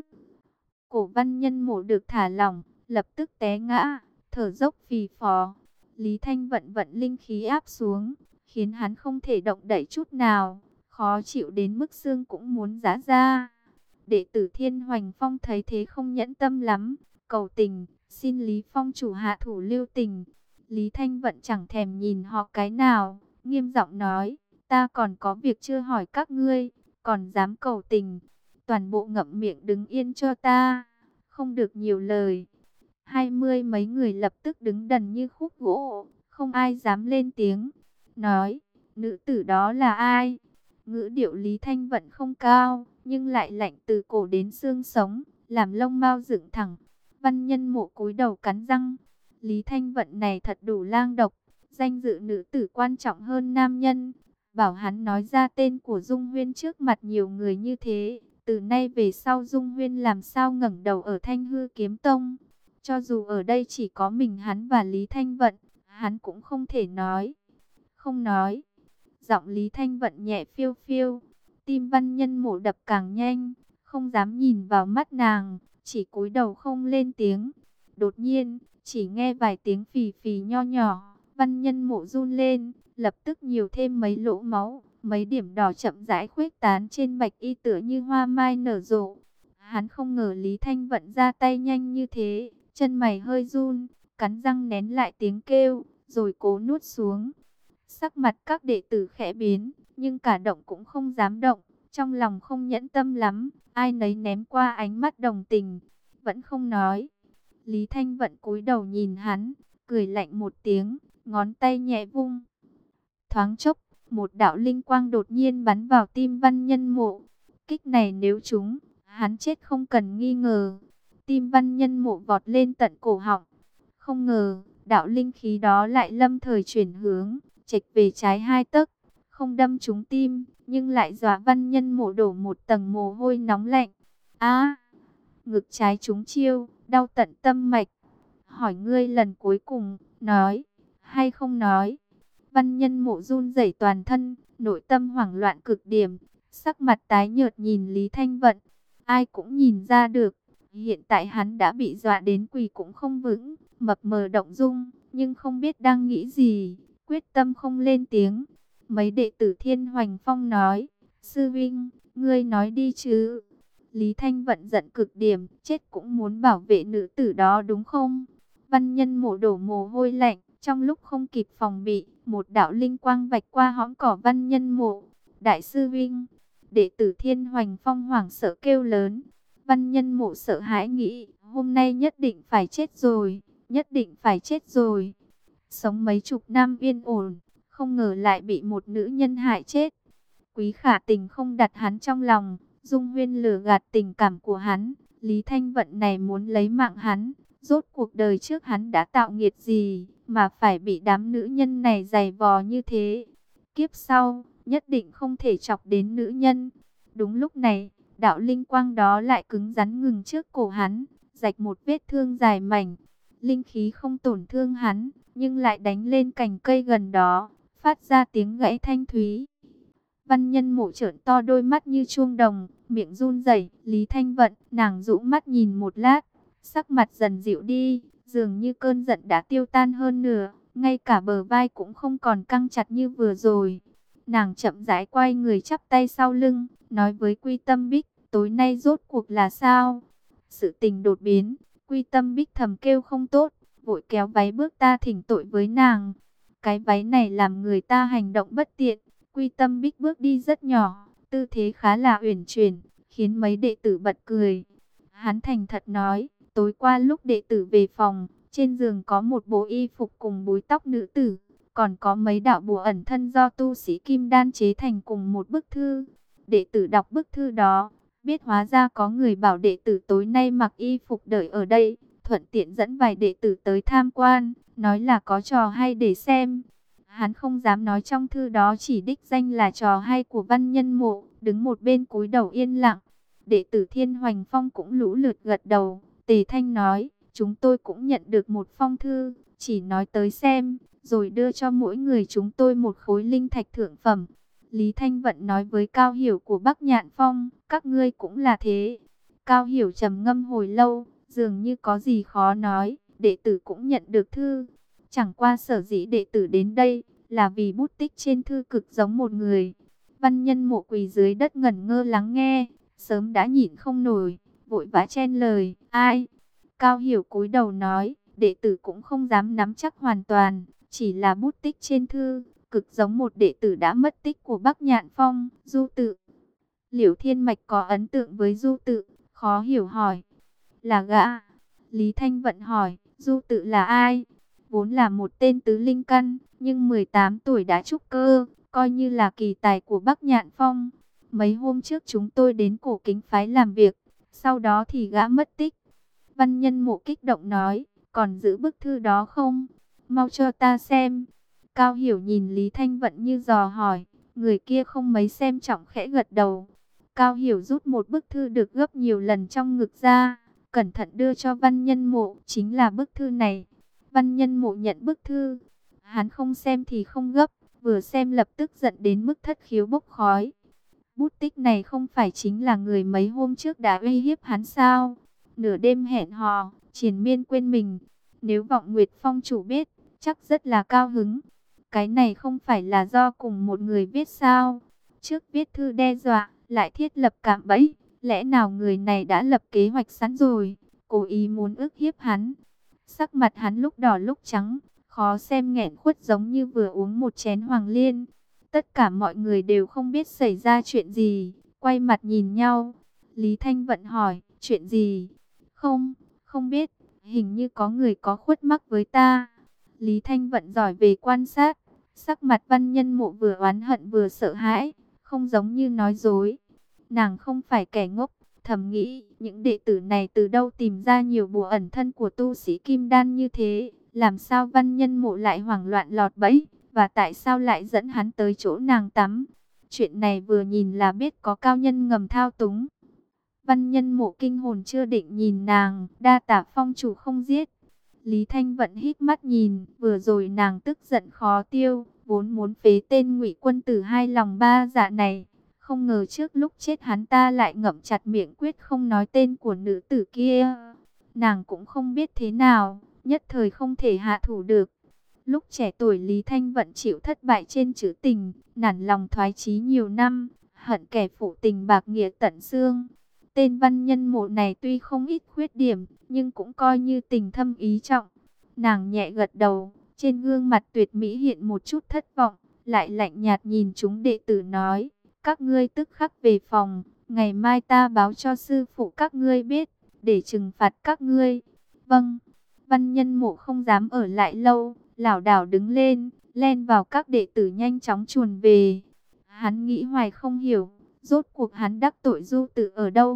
Cổ Văn Nhân Mộ được thả lỏng, lập tức té ngã, thở dốc phì phò. Lý Thanh Vận vận linh khí áp xuống, khiến hắn không thể động đậy chút nào, khó chịu đến mức xương cũng muốn giã ra. Đệ tử Thiên Hoành Phong thấy thế không nhẫn tâm lắm, cầu tình, xin Lý Phong chủ hạ thủ lưu tình. Lý Thanh Vận chẳng thèm nhìn họ cái nào, nghiêm giọng nói, ta còn có việc chưa hỏi các ngươi, còn dám cầu tình. Toàn bộ ngậm miệng đứng yên cho ta, không được nhiều lời. Hai mươi mấy người lập tức đứng đần như khúc gỗ, không ai dám lên tiếng. Nói, nữ tử đó là ai? Ngữ điệu Lý Thanh Vận không cao, nhưng lại lạnh từ cổ đến xương sống, làm lông mao dựng thẳng. Văn Nhân Mộ cúi đầu cắn răng. Lý Thanh Vận này thật đủ lang độc, danh dự nữ tử quan trọng hơn nam nhân. Bảo hắn nói ra tên của Dung Huyên trước mặt nhiều người như thế, từ nay về sau Dung Huyên làm sao ngẩng đầu ở Thanh Hư Kiếm Tông. Cho dù ở đây chỉ có mình hắn và Lý Thanh Vận, hắn cũng không thể nói. Không nói. Giọng Lý Thanh Vận nhẹ phiêu phiêu. Tim Văn Nhân Mộ đập càng nhanh, không dám nhìn vào mắt nàng, chỉ cúi đầu không lên tiếng. Đột nhiên, chỉ nghe vài tiếng phì phì nho nhỏ, Văn Nhân Mộ run lên, lập tức nhiều thêm mấy lỗ máu, mấy điểm đỏ chậm rãi khuếch tán trên bạch y tựa như hoa mai nở rộ. Hắn không ngờ Lý Thanh Vận ra tay nhanh như thế, chân mày hơi run, cắn răng nén lại tiếng kêu, rồi cố nuốt xuống. Sắc mặt các đệ tử khẽ biến, nhưng cả động cũng không dám động, trong lòng không nhẫn tâm lắm, ai nấy ném qua ánh mắt đồng tình, vẫn không nói. Lý Thanh Vận cúi đầu nhìn hắn, cười lạnh một tiếng, ngón tay nhẹ vung. Thoáng chốc, một đạo linh quang đột nhiên bắn vào tim Văn Nhân Mộ. Kích này nếu trúng, hắn chết không cần nghi ngờ. Tim Văn Nhân Mộ vọt lên tận cổ họng. Không ngờ, đạo linh khí đó lại lâm thời chuyển hướng, chệch về trái hai tấc, không đâm trúng tim, nhưng lại dọa Văn Nhân Mộ đổ một tầng mồ hôi nóng lạnh. Á, ngực trái trúng chiêu, đau tận tâm mạch. Hỏi ngươi lần cuối cùng, nói hay không nói? Văn Nhân Mộ run rẩy toàn thân, nội tâm hoảng loạn cực điểm, sắc mặt tái nhợt nhìn Lý Thanh Vận. Ai cũng nhìn ra được, hiện tại hắn đã bị dọa đến quỳ cũng không vững, mập mờ động dung, nhưng không biết đang nghĩ gì, quyết tâm không lên tiếng. Mấy đệ tử Thiên Hoành Phong nói, sư vinh, ngươi nói đi chứ. Lý Thanh Vận giận cực điểm, chết cũng muốn bảo vệ nữ tử đó đúng không? Văn Nhân Mộ đổ mồ hôi lạnh, trong lúc không kịp phòng bị, một đạo linh quang vạch qua hõm cỏ Văn Nhân Mộ. Đại sư vinh, đệ tử Thiên Hoành Phong hoảng sợ kêu lớn. Văn Nhân Mộ sợ hãi nghĩ, hôm nay nhất định phải chết rồi, nhất định phải chết rồi. Sống mấy chục năm yên ổn, không ngờ lại bị một nữ nhân hại chết. Quý Khả Tình không đặt hắn trong lòng, Dung Huyên lừa gạt tình cảm của hắn, Lý Thanh Vận này muốn lấy mạng hắn, rốt cuộc đời trước hắn đã tạo nghiệt gì, mà phải bị đám nữ nhân này giày vò như thế. Kiếp sau, nhất định không thể chọc đến nữ nhân. Đúng lúc này, đạo linh quang đó lại cứng rắn ngừng trước cổ hắn, rạch một vết thương dài mảnh. Linh khí không tổn thương hắn, nhưng lại đánh lên cành cây gần đó, phát ra tiếng gãy thanh thúy. Văn Nhân Mộ trợn to đôi mắt như chuông đồng, miệng run rẩy. Lý Thanh Vận, nàng dụ mắt nhìn một lát, sắc mặt dần dịu đi, dường như cơn giận đã tiêu tan hơn nửa, ngay cả bờ vai cũng không còn căng chặt như vừa rồi. Nàng chậm rãi quay người chắp tay sau lưng, nói với Quy Tâm Bích, tối nay rốt cuộc là sao? Sự tình đột biến, Quy Tâm Bích thầm kêu không tốt, vội kéo váy bước ta thỉnh tội với nàng. Cái váy này làm người ta hành động bất tiện. Quy Tâm Bích bước đi rất nhỏ, tư thế khá là uyển chuyển, khiến mấy đệ tử bật cười. Hắn thành thật nói, tối qua lúc đệ tử về phòng, trên giường có một bộ y phục cùng búi tóc nữ tử, còn có mấy đạo bùa ẩn thân do tu sĩ kim đan chế thành cùng một bức thư. Đệ tử đọc bức thư đó, biết hóa ra có người bảo đệ tử tối nay mặc y phục đợi ở đây, thuận tiện dẫn vài đệ tử tới tham quan, nói là có trò hay để xem. Hắn không dám nói trong thư đó chỉ đích danh là trò hay của Văn Nhân Mộ, đứng một bên cúi đầu yên lặng. Đệ tử Thiên Hoành Phong cũng lũ lượt gật đầu. Tề Thanh nói, chúng tôi cũng nhận được một phong thư, chỉ nói tới xem, rồi đưa cho mỗi người chúng tôi một khối linh thạch thượng phẩm. Lý Thanh Vận nói với Cao Hiểu của Bắc Nhạn Phong, các ngươi cũng là thế. Cao Hiểu trầm ngâm hồi lâu, dường như có gì khó nói, đệ tử cũng nhận được thư. Chẳng qua sở dĩ đệ tử đến đây, là vì bút tích trên thư cực giống một người. Văn Nhân Mộ quỳ dưới đất ngẩn ngơ lắng nghe, sớm đã nhịn không nổi, vội vã chen lời, ai? Cao Hiểu cúi đầu nói, đệ tử cũng không dám nắm chắc hoàn toàn, chỉ là bút tích trên thư, cực giống một đệ tử đã mất tích của Bắc Nhạn Phong, Du Tự. Liễu Thiên Mạch có ấn tượng với Du Tự, khó hiểu hỏi, là gã? Lý Thanh Vận hỏi, Du Tự là ai? Vốn là một tên tứ linh căn, nhưng mười tám tuổi đã trúc cơ, coi như là kỳ tài của Bắc Nhạn Phong. Mấy hôm trước chúng tôi đến Cổ Kính phái làm việc, sau đó thì gã mất tích. Văn Nhân Mộ kích động nói, còn giữ bức thư đó không? Mau cho ta xem. Cao Hiểu nhìn Lý Thanh Vận như dò hỏi, người kia không mấy xem trọng khẽ gật đầu. Cao Hiểu rút một bức thư được gấp nhiều lần trong ngực ra, cẩn thận đưa cho Văn Nhân Mộ, chính là bức thư này. Văn Nhân Mộ nhận bức thư, hắn không xem thì không gấp, vừa xem lập tức giận đến mức thất khiếu bốc khói. Bút tích này không phải chính là người mấy hôm trước đã uy hiếp hắn sao? Nửa đêm hẹn hò, triền miên quên mình. Nếu Vọng Nguyệt Phong chủ biết, chắc rất là cao hứng. Cái này không phải là do cùng một người viết sao? Trước viết thư đe dọa, lại thiết lập cạm bẫy. Lẽ nào người này đã lập kế hoạch sẵn rồi, cố ý muốn ức hiếp hắn? Sắc mặt hắn lúc đỏ lúc trắng, khó xem nghẹn khuất giống như vừa uống một chén hoàng liên. Tất cả mọi người đều không biết xảy ra chuyện gì, quay mặt nhìn nhau. Lý Thanh Vận hỏi, chuyện gì? Không, không biết, hình như có người có khuất mắc với ta. Lý Thanh Vận giỏi về quan sát, sắc mặt Văn Nhân Mộ vừa oán hận vừa sợ hãi, không giống như nói dối. Nàng không phải kẻ ngốc, thầm nghĩ, những đệ tử này từ đâu tìm ra nhiều bùa ẩn thân của tu sĩ kim đan như thế, làm sao Văn Nhân Mộ lại hoảng loạn lọt bẫy, và tại sao lại dẫn hắn tới chỗ nàng tắm. Chuyện này vừa nhìn là biết có cao nhân ngầm thao túng. Văn Nhân Mộ kinh hồn chưa định nhìn nàng, đa tạ phong chủ không giết. Lý Thanh Vận hít mắt nhìn, vừa rồi nàng tức giận khó tiêu, vốn muốn phế tên Ngụy Quân Tử hai lòng ba dạ này. Không ngờ trước lúc chết hắn ta lại ngậm chặt miệng quyết không nói tên của nữ tử kia. Nàng cũng không biết thế nào, nhất thời không thể hạ thủ được. Lúc trẻ tuổi Lý Thanh Vận chịu thất bại trên chữ tình, nản lòng thoái chí nhiều năm, hận kẻ phụ tình bạc nghĩa tận xương. Tên Văn Nhân Mộ này tuy không ít khuyết điểm, nhưng cũng coi như tình thâm ý trọng. Nàng nhẹ gật đầu, trên gương mặt tuyệt mỹ hiện một chút thất vọng, lại lạnh nhạt nhìn chúng đệ tử nói, các ngươi tức khắc về phòng, ngày mai ta báo cho sư phụ các ngươi biết, để trừng phạt các ngươi. Vâng, Văn Nhân Mộ không dám ở lại lâu, lảo đảo đứng lên, len vào các đệ tử nhanh chóng chuồn về. Hắn nghĩ hoài không hiểu, rốt cuộc hắn đắc tội Du Tự ở đâu.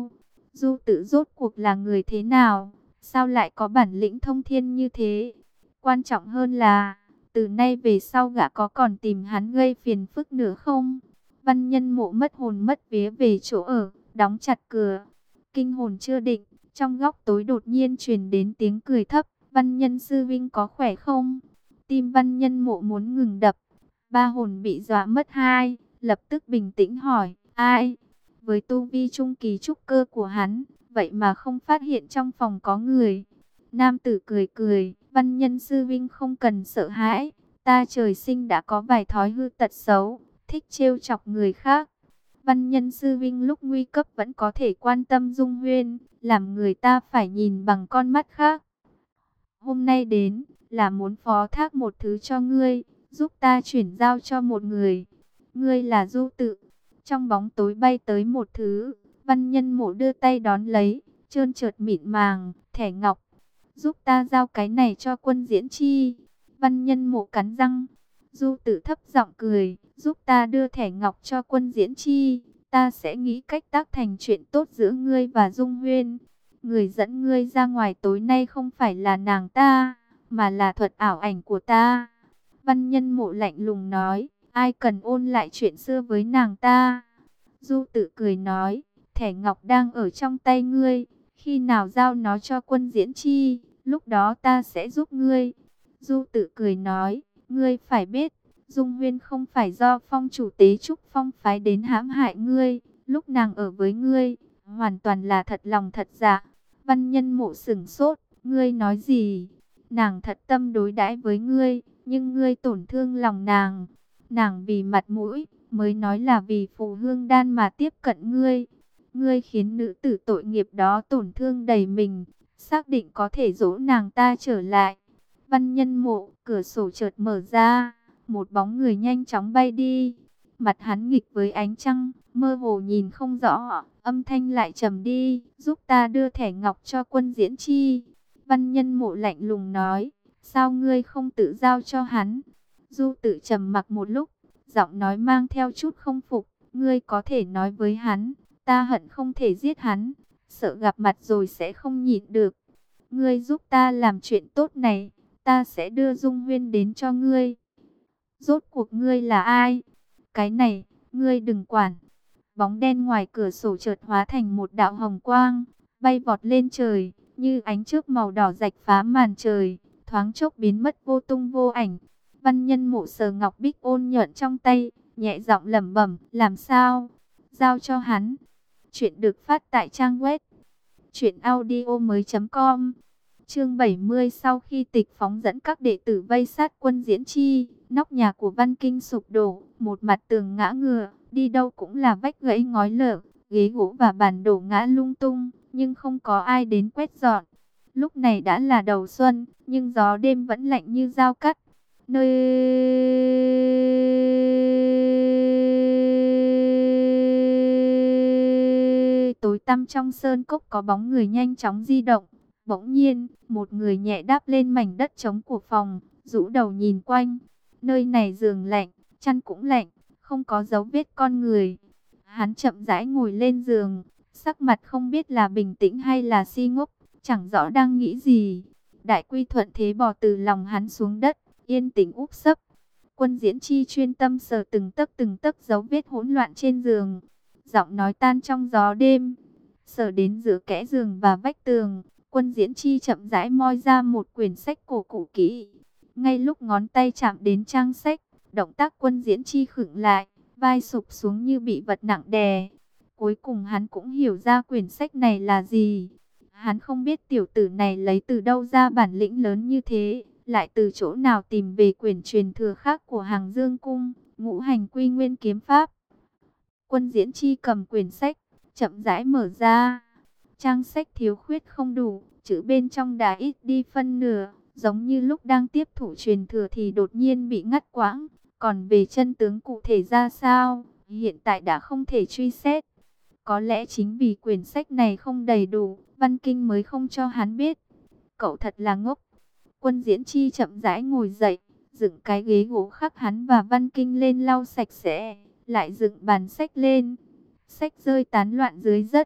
Du Tự rốt cuộc là người thế nào? Sao lại có bản lĩnh thông thiên như thế? Quan trọng hơn là, từ nay về sau gã có còn tìm hắn gây phiền phức nữa không? Văn Nhân Mộ mất hồn mất vía về chỗ ở, đóng chặt cửa. Kinh hồn chưa định, trong góc tối đột nhiên truyền đến tiếng cười thấp. Văn Nhân sư vinh có khỏe không? Tim Văn Nhân Mộ muốn ngừng đập. Ba hồn bị dọa mất hai, lập tức bình tĩnh hỏi, ai? Với tu vi trung kỳ trúc cơ của hắn, vậy mà không phát hiện trong phòng có người. Nam tử cười cười, Văn Nhân sư vinh không cần sợ hãi, ta trời sinh đã có vài thói hư tật xấu, thích trêu chọc người khác. Văn Nhân sư vinh lúc nguy cấp vẫn có thể quan tâm Dung Huyên, làm người ta phải nhìn bằng con mắt khác. Hôm nay đến, là muốn phó thác một thứ cho ngươi, giúp ta chuyển giao cho một người. Ngươi là Du Tự. Trong bóng tối bay tới một thứ, Văn Nhân Mộ đưa tay đón lấy, trơn trượt mịn màng, thẻ ngọc. Giúp ta giao cái này cho Quân Diễn Chi. Văn Nhân Mộ cắn răng. Du Tự thấp giọng cười, giúp ta đưa thẻ ngọc cho Quân Diễn Chi, ta sẽ nghĩ cách tác thành chuyện tốt giữa ngươi và Dung Huyên. Người dẫn ngươi ra ngoài tối nay không phải là nàng ta, mà là thuật ảo ảnh của ta. Văn Nhân Mộ lạnh lùng nói, ai cần ôn lại chuyện xưa với nàng ta. Du Tự cười nói, thẻ ngọc đang ở trong tay ngươi, khi nào giao nó cho Quân Diễn Chi, lúc đó ta sẽ giúp ngươi. Du Tự cười nói, ngươi phải biết, Dung Huyên không phải do phong chủ Tế Trúc Phong phái đến hãm hại ngươi, lúc nàng ở với ngươi, hoàn toàn là thật lòng thật dạ. Văn Nhân Mộ sửng sốt, ngươi nói gì? Nàng thật tâm đối đãi với ngươi, nhưng ngươi tổn thương lòng nàng. Nàng vì mặt mũi, mới nói là vì phù hương đan mà tiếp cận ngươi. Ngươi khiến nữ tử tội nghiệp đó tổn thương đầy mình, xác định có thể dỗ nàng ta trở lại. Văn Nhân Mộ, cửa sổ chợt mở ra, một bóng người nhanh chóng bay đi. Mặt hắn nghịch với ánh trăng, mơ hồ nhìn không rõ, âm thanh lại trầm đi, giúp ta đưa thẻ ngọc cho Quân Diễn Chi. Văn Nhân Mộ lạnh lùng nói, sao ngươi không tự giao cho hắn? Du Tự trầm mặc một lúc, giọng nói mang theo chút không phục, ngươi có thể nói với hắn, ta hận không thể giết hắn, sợ gặp mặt rồi sẽ không nhịn được. Ngươi giúp ta làm chuyện tốt này, ta sẽ đưa Dung Huyên đến cho ngươi. Rốt cuộc ngươi là ai? Cái này, ngươi đừng quản. Bóng đen ngoài cửa sổ chợt hóa thành một đạo hồng quang, bay vọt lên trời, như ánh chớp màu đỏ rạch phá màn trời, thoáng chốc biến mất vô tung vô ảnh. Văn Nhân Mộ sờ ngọc bích ôn nhuận trong tay, nhẹ giọng lẩm bẩm, làm sao? Giao cho hắn. Chuyện được phát tại trang web truyện audio mới chấm com. Chương bảy mươi, sau khi Tịch phóng dẫn các đệ tử vây sát Quân Diễn Chi, nóc nhà của Văn Kinh sụp đổ, một mặt tường ngã ngửa, đi đâu cũng là vách gãy ngói lở, ghế gỗ và bàn đổ ngã lung tung, nhưng không có ai đến quét dọn. Lúc này đã là đầu xuân, nhưng gió đêm vẫn lạnh như dao cắt. Nơi tối tăm trong sơn cốc có bóng người nhanh chóng di động. Bỗng nhiên, một người nhẹ đáp lên mảnh đất trống của phòng, rũ đầu nhìn quanh. Nơi này giường lạnh, chăn cũng lạnh, không có dấu vết con người. Hắn chậm rãi ngồi lên giường, sắc mặt không biết là bình tĩnh hay là si ngốc, chẳng rõ đang nghĩ gì. Đại quy thuận thế bò từ lòng hắn xuống đất, yên tĩnh úp sấp. Quân Diễn Chi chuyên tâm sờ từng tấc từng tấc dấu vết hỗn loạn trên giường. Giọng nói tan trong gió đêm, sờ đến giữa kẽ giường và vách tường. Quân Diễn Chi chậm rãi moi ra một quyển sách cổ cũ kỹ. Ngay lúc ngón tay chạm đến trang sách, động tác Quân Diễn Chi khựng lại, vai sụp xuống như bị vật nặng đè. Cuối cùng hắn cũng hiểu ra quyển sách này là gì. Hắn không biết tiểu tử này lấy từ đâu ra bản lĩnh lớn như thế, lại từ chỗ nào tìm về quyển truyền thừa khác của Hàng Dương Cung, Ngũ Hành Quy Nguyên Kiếm Pháp. Quân Diễn Chi cầm quyển sách, chậm rãi mở ra. Trang sách thiếu khuyết không đủ, chữ bên trong đã ít đi phân nửa, giống như lúc đang tiếp thụ truyền thừa thì đột nhiên bị ngắt quãng. Còn về chân tướng cụ thể ra sao, hiện tại đã không thể truy xét. Có lẽ chính vì quyển sách này không đầy đủ, Văn Kinh mới không cho hắn biết. Cậu thật là ngốc. Quân Diễn Chi chậm rãi ngồi dậy, dựng cái ghế gỗ khắc hắn và Văn Kinh lên lau sạch sẽ, lại dựng bàn sách lên. Sách rơi tán loạn dưới đất.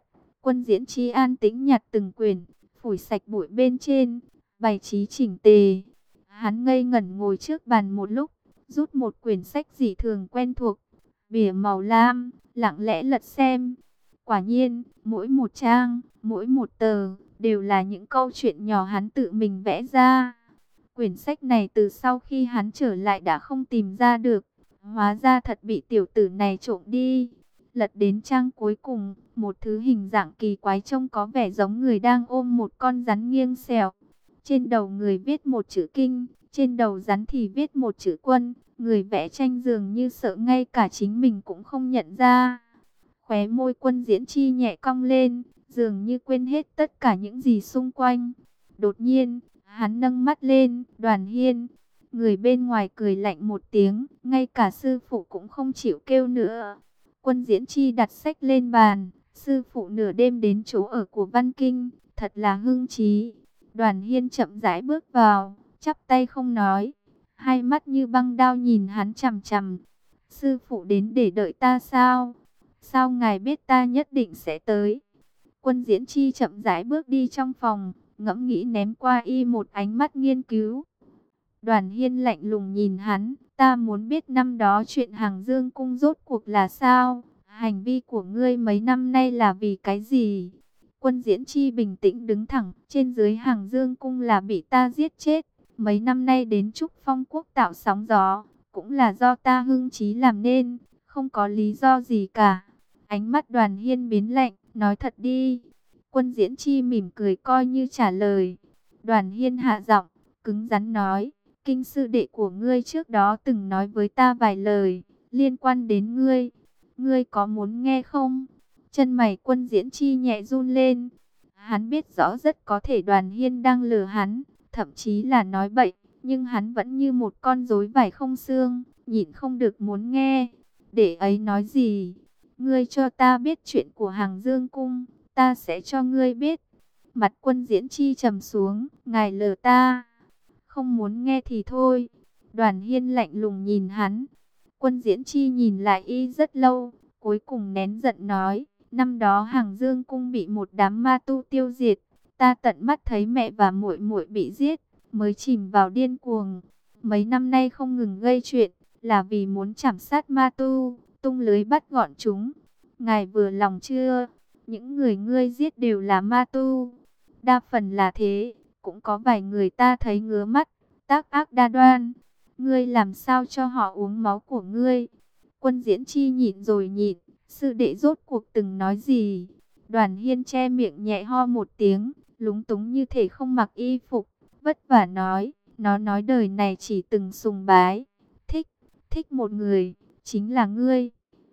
Quân Diễn Chi an tĩnh nhặt từng quyển, phủi sạch bụi bên trên, bày trí chỉnh tề. Hắn ngây ngẩn ngồi trước bàn một lúc, rút một quyển sách dị thường quen thuộc, bìa màu lam, lặng lẽ lật xem. Quả nhiên, mỗi một trang, mỗi một tờ, đều là những câu chuyện nhỏ hắn tự mình vẽ ra. Quyển sách này từ sau khi hắn trở lại đã không tìm ra được, hóa ra thật bị tiểu tử này trộm đi. Lật đến trang cuối cùng, một thứ hình dạng kỳ quái trông có vẻ giống người đang ôm một con rắn nghiêng xẻo. Trên đầu người viết một chữ kinh, trên đầu rắn thì viết một chữ quân. Người vẽ tranh dường như sợ ngay cả chính mình cũng không nhận ra. Khóe môi Quân Diễn Chi nhẹ cong lên, dường như quên hết tất cả những gì xung quanh. Đột nhiên, hắn nâng mắt lên, Đoàn Hiên. Người bên ngoài cười lạnh một tiếng, ngay cả sư phụ cũng không chịu kêu nữa. Quân Diễn Chi đặt sách lên bàn, sư phụ nửa đêm đến chỗ ở của Văn Kinh, thật là hưng trí. Đoàn Hiên chậm rãi bước vào, chắp tay không nói, hai mắt như băng đao nhìn hắn chằm chằm. Sư phụ đến để đợi ta sao? Sao ngài biết ta nhất định sẽ tới? Quân Diễn Chi chậm rãi bước đi trong phòng, ngẫm nghĩ ném qua y một ánh mắt nghiên cứu. Đoàn Hiên lạnh lùng nhìn hắn, ta muốn biết năm đó chuyện Hàng Dương Cung rốt cuộc là sao? Hành vi của ngươi mấy năm nay là vì cái gì? Quân Diễn Chi bình tĩnh đứng thẳng, trên dưới Hàng Dương Cung là bị ta giết chết. Mấy năm nay đến Trúc Phong Quốc tạo sóng gió, cũng là do ta hưng trí làm nên, không có lý do gì cả. Ánh mắt Đoàn Hiên biến lạnh, nói thật đi. Quân Diễn Chi mỉm cười coi như trả lời. Đoàn Hiên hạ giọng, cứng rắn nói, Kinh sư đệ của ngươi trước đó từng nói với ta vài lời, liên quan đến ngươi. Ngươi có muốn nghe không? Chân mày Quân Diễn Chi nhẹ run lên. Hắn biết rõ rất có thể Đoàn Hiên đang lừa hắn, thậm chí là nói bậy, nhưng hắn vẫn như một con rối vải không xương, nhịn không được muốn nghe. Để ấy nói gì? Ngươi cho ta biết chuyện của Hàng Dương Cung, ta sẽ cho ngươi biết. Mặt Quân Diễn Chi trầm xuống, ngài lừa ta. Không muốn nghe thì thôi. Đoàn Hiên lạnh lùng nhìn hắn. Quân Diễn Chi nhìn lại y rất lâu, cuối cùng nén giận nói, năm đó Hàng Dương Cung bị một đám ma tu tiêu diệt, ta tận mắt thấy mẹ và muội muội bị giết, mới chìm vào điên cuồng. Mấy năm nay không ngừng gây chuyện, là vì muốn chảm sát ma tu, tung lưới bắt gọn chúng. Ngài vừa lòng chưa? Những người ngươi giết đều là ma tu. Đa phần là thế, cũng có vài người ta thấy ngứa mắt, tác ác đa đoan. Ngươi làm sao cho họ uống máu của ngươi? Quân Diễn Chi nhịn rồi nhịn, sư đệ rốt cuộc từng nói gì? Đoàn Hiên che miệng nhẹ ho một tiếng, lúng túng như thể không mặc y phục, vất vả nói, nó nói đời này chỉ từng sùng bái, thích, thích một người, chính là ngươi.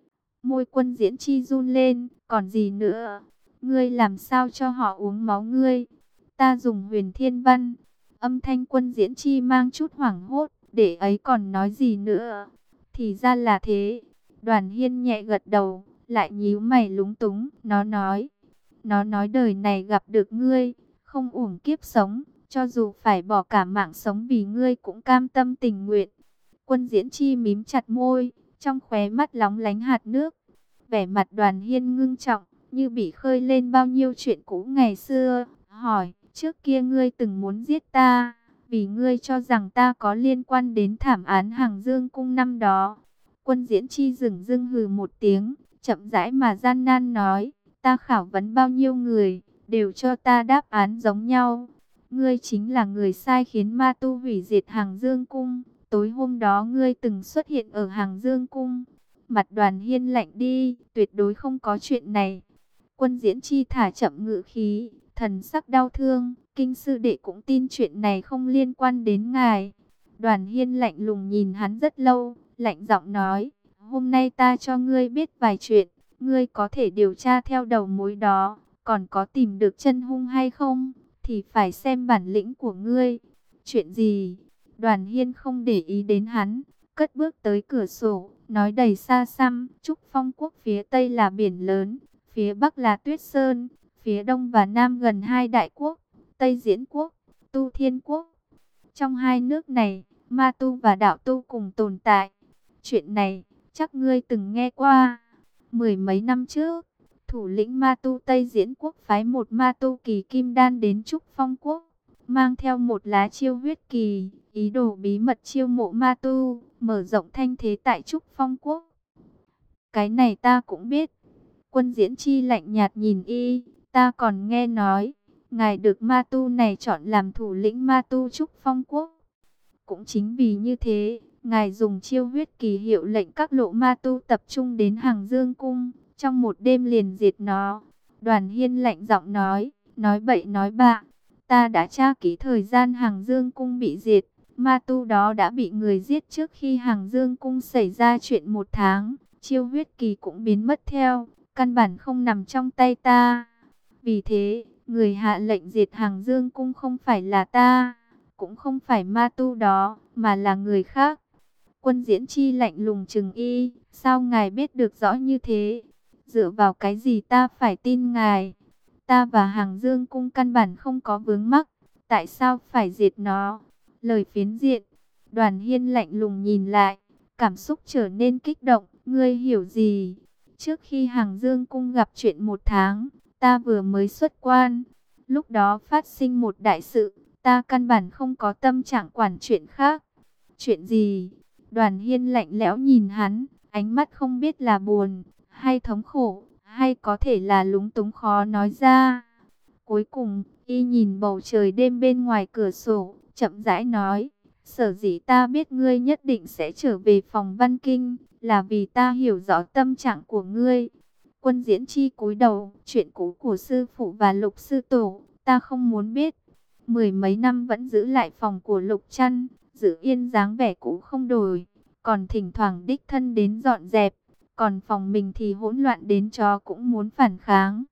Môi Quân Diễn Chi run lên, còn gì nữa? Ngươi làm sao cho họ uống máu ngươi? Ta dùng Huyền Thiên Văn. Âm thanh Quân Diễn Chi mang chút hoảng hốt, để ấy còn nói gì nữa? Thì ra là thế. Đoàn Hiên nhẹ gật đầu, lại nhíu mày lúng túng, nó nói, nó nói đời này gặp được ngươi, không uổng kiếp sống, cho dù phải bỏ cả mạng sống vì ngươi cũng cam tâm tình nguyện. Quân Diễn Chi mím chặt môi, trong khóe mắt lóng lánh hạt nước. Vẻ mặt Đoàn Hiên ngưng trọng, như bị khơi lên bao nhiêu chuyện cũ ngày xưa, hỏi, trước kia ngươi từng muốn giết ta, vì ngươi cho rằng ta có liên quan đến thảm án Hàng Dương Cung năm đó. Quân Diễn Chi dửng dưng hừ một tiếng, chậm rãi mà gian nan nói, ta khảo vấn bao nhiêu người, đều cho ta đáp án giống nhau. Ngươi chính là người sai khiến ma tu hủy diệt Hàng Dương Cung. Tối hôm đó ngươi từng xuất hiện ở Hàng Dương Cung. Mặt Đoàn Hiên lạnh đi, tuyệt đối không có chuyện này. Quân Diễn Chi thả chậm ngữ khí, thần sắc đau thương, Kinh sư đệ cũng tin chuyện này không liên quan đến ngài. Đoàn Hiên lạnh lùng nhìn hắn rất lâu, lạnh giọng nói, hôm nay ta cho ngươi biết vài chuyện, ngươi có thể điều tra theo đầu mối đó, còn có tìm được chân hung hay không, thì phải xem bản lĩnh của ngươi. Chuyện gì? Đoàn Hiên không để ý đến hắn, cất bước tới cửa sổ, nói đầy xa xăm, Trúc Phong Quốc phía Tây là biển lớn, phía Bắc là Tuyết Sơn, phía Đông và Nam gần hai đại quốc, Tây Diễn Quốc, Tu Thiên Quốc. Trong hai nước này, ma tu và đạo tu cùng tồn tại. Chuyện này, chắc ngươi từng nghe qua. Mười mấy năm trước, thủ lĩnh ma tu Tây Diễn Quốc phái một ma tu kỳ kim đan đến Trúc Phong Quốc, mang theo một lá chiêu huyết kỳ, ý đồ bí mật chiêu mộ ma tu, mở rộng thanh thế tại Trúc Phong Quốc. Cái này ta cũng biết. Quân Diễn Chi lạnh nhạt nhìn y, ta còn nghe nói, ngài được ma tu này chọn làm thủ lĩnh ma tu Trúc Phong Quốc. Cũng chính vì như thế, ngài dùng chiêu huyết kỳ hiệu lệnh các lộ ma tu tập trung đến Hàng Dương Cung, trong một đêm liền diệt nó. Đoàn Hiên lạnh giọng nói, nói bậy nói bạ, ta đã tra kỹ thời gian Hàng Dương Cung bị diệt, ma tu đó đã bị người giết trước khi Hàng Dương Cung xảy ra chuyện một tháng, chiêu huyết kỳ cũng biến mất theo, căn bản không nằm trong tay ta. Vì thế, người hạ lệnh diệt Hàng Dương Cung không phải là ta, cũng không phải ma tu đó, mà là người khác. Quân Diễn Chi lạnh lùng trừng y, sao ngài biết được rõ như thế? Dựa vào cái gì ta phải tin ngài? Ta và Hàng Dương Cung căn bản không có vướng mắc, tại sao phải diệt nó? Lời phiến diện. Đoàn Hiên lạnh lùng nhìn lại, cảm xúc trở nên kích động. Ngươi hiểu gì? Trước khi Hàng Dương Cung gặp chuyện một tháng, ta vừa mới xuất quan. Lúc đó phát sinh một đại sự, ta căn bản không có tâm trạng quản chuyện khác. Chuyện gì? Đoàn Hiên lạnh lẽo nhìn hắn, ánh mắt không biết là buồn, hay thống khổ, hay có thể là lúng túng khó nói ra. Cuối cùng, y nhìn bầu trời đêm bên ngoài cửa sổ, chậm rãi nói, sở dĩ ta biết ngươi nhất định sẽ trở về phòng Văn Kinh, là vì ta hiểu rõ tâm trạng của ngươi. Quân Diễn Chi cúi đầu, chuyện cũ của sư phụ và Lục sư tổ, ta không muốn biết. Mười mấy năm vẫn giữ lại phòng của Lục Trăn, giữ yên dáng vẻ cũ không đổi, còn thỉnh thoảng đích thân đến dọn dẹp, còn phòng mình thì hỗn loạn đến chó cũng muốn phản kháng.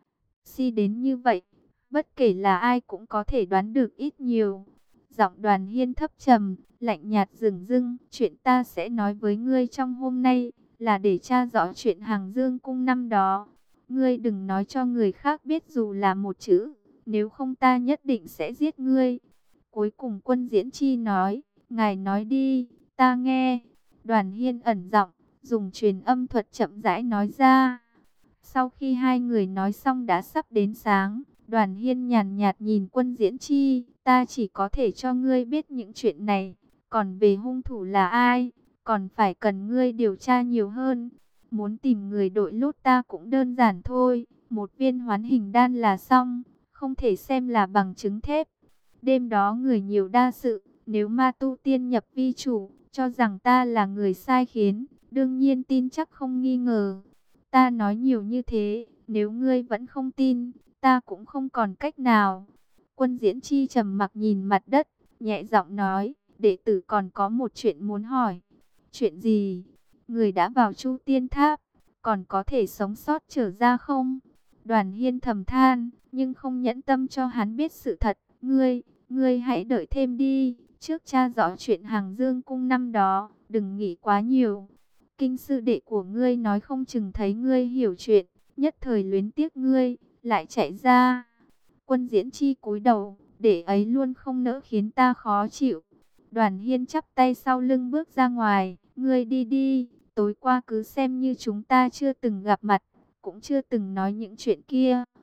Si đến như vậy, bất kể là ai cũng có thể đoán được ít nhiều. Giọng Đoàn Hiên thấp trầm, lạnh nhạt dửng dưng, chuyện ta sẽ nói với ngươi trong hôm nay là để tra rõ chuyện Hàng Dương Cung năm đó. Ngươi đừng nói cho người khác biết dù là một chữ, nếu không ta nhất định sẽ giết ngươi. Cuối cùng Quân Diễn Chi nói, ngài nói đi, ta nghe. Đoàn Hiên ẩn giọng, dùng truyền âm thuật chậm rãi nói ra. Sau khi hai người nói xong đã sắp đến sáng, Đoàn Hiên nhàn nhạt nhìn Quân Diễn Chi, ta chỉ có thể cho ngươi biết những chuyện này, còn về hung thủ là ai, còn phải cần ngươi điều tra nhiều hơn. Muốn tìm người đội lốt ta cũng đơn giản thôi, một viên hoán hình đan là xong, không thể xem là bằng chứng thép. Đêm đó người nhiều đa sự, nếu ma tu tiên nhập vi chủ, cho rằng ta là người sai khiến, đương nhiên tin chắc không nghi ngờ. Ta nói nhiều như thế, nếu ngươi vẫn không tin, ta cũng không còn cách nào. Quân Diễn Chi trầm mặc nhìn mặt đất, nhẹ giọng nói, đệ tử còn có một chuyện muốn hỏi. Chuyện gì? Người đã vào Chu Tiên Tháp, còn có thể sống sót trở ra không? Đoàn Hiên thầm than, nhưng không nhẫn tâm cho hắn biết sự thật. Ngươi, ngươi hãy đợi thêm đi, trước tra rõ chuyện Hàng Dương Cung năm đó, đừng nghĩ quá nhiều. Kinh sư đệ của ngươi nói không chừng thấy ngươi hiểu chuyện, nhất thời luyến tiếc ngươi, lại chạy ra. Quân Diễn Chi cúi đầu, để ấy luôn không nỡ khiến ta khó chịu. Đoàn Hiên chắp tay sau lưng bước ra ngoài, ngươi đi đi, tối qua cứ xem như chúng ta chưa từng gặp mặt, cũng chưa từng nói những chuyện kia.